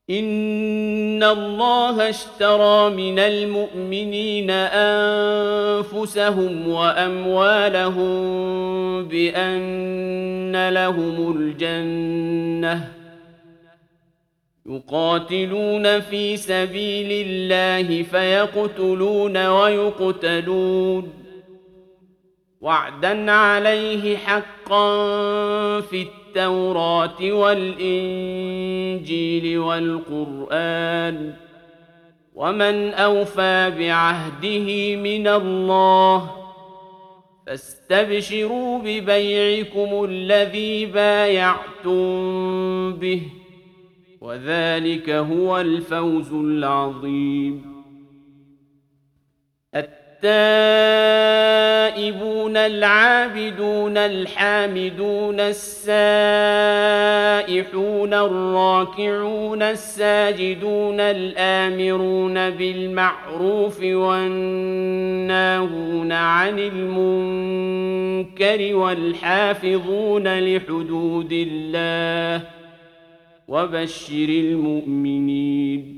إن الله اشترى من المؤمنين أنفسهم وأموالهم بأن لهم الجنة يقاتلون في سبيل الله فيقتلون ويقتلون وعدا عليه حقا في التوراة والإنجيل والقرآن ومن أوفى بعهده من الله فاستبشروا ببيعكم الذي بايعتم به وذلك هو الفوز العظيم. التائبون العابدون الحامدون السائحون الراكعون الساجدون الآمرون بالمعروف والناهون عن المنكر والحافظون لحدود الله وبشر المؤمنين.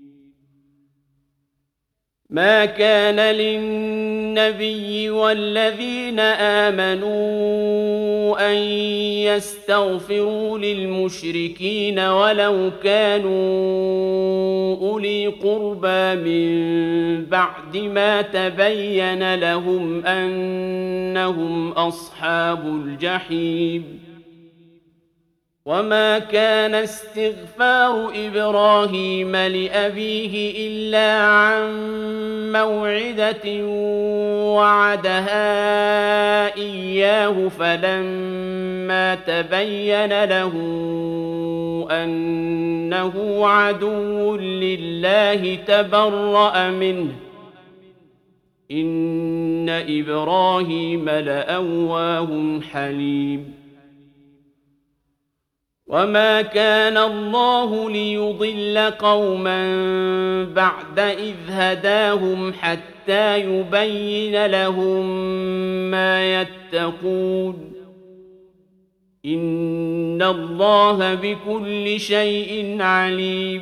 ما كان للنبي والذين آمنوا أن يستغفروا للمشركين ولو كانوا أولي قربى من بعد ما تبين لهم أنهم أصحاب الجحيم. وما كان استغفار إبراهيم لأبيه إلا عن موعدة وعدها إياه فلما تبين له أنه عدو لله تبرأ منه إن إبراهيم لأواه حليم. وما كان الله ليضل قوما بعد إذ هداهم حتى يبين لهم ما يتقون إن الله بكل شيء عليم.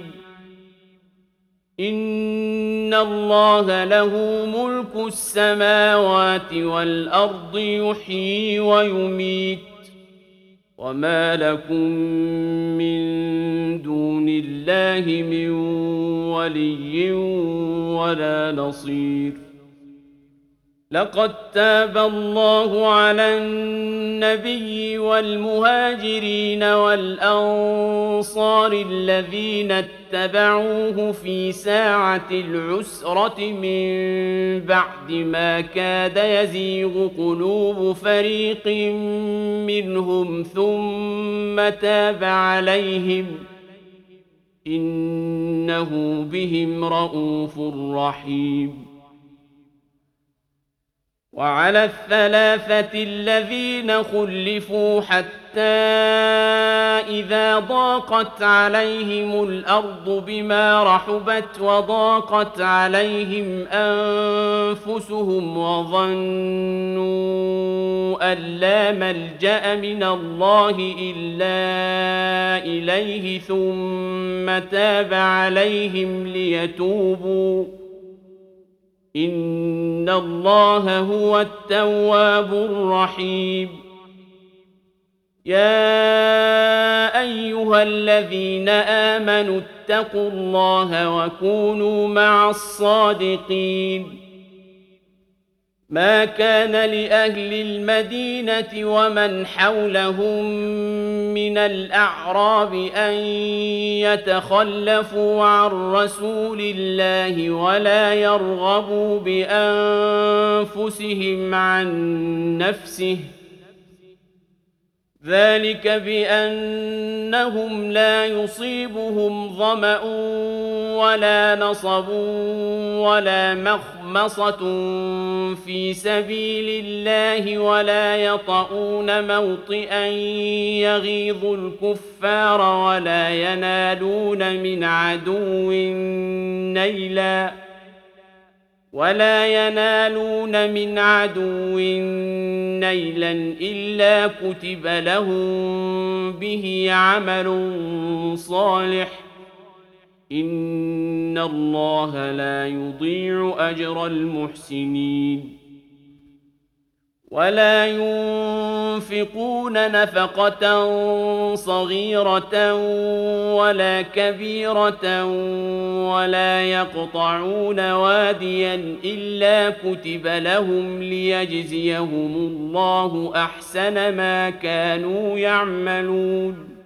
إن الله له ملك السماوات والأرض يحيي ويميت وما لكم من دون الله من ولي ولا نصير. لقد تاب الله على النبي والمهاجرين والأنصار الذين اتبعوه في ساعة العسرة من بعد ما كاد يزيغ قلوب فريق منهم ثم تاب عليهم إنه بهم رءوف رحيم. وعلى الثلاثة الذين خلفوا حتى إذا ضاقت عليهم الأرض بما رحبت وضاقت عليهم أنفسهم وظنوا أن لا ملجأ من الله إلا إليه ثم تاب عليهم ليتوبوا إن الله هو التواب الرحيم. يا أيها الذين آمنوا اتقوا الله وكونوا مع الصادقين. ما كان لأهل المدينة ومن حولهم من الأعراب أن يتخلفوا عن رسول الله ولا يرغبوا بأنفسهم عن نفسه ذلك بأنهم لا يصيبهم ظمأ ولا نصب ولا مخمصة في سبيل الله ولا يطؤون موطئا يغيظ الكفار ولا ينالون من عدو نيلا إلا كتب لهم به عمل صالح إن الله لا يضيع أجر المحسنين ولا ينفقون نفقة صغيرة ولا كبيرة ولا يقطعون واديا إلا كتب لهم ليجزيهم الله أحسن ما كانوا يعملون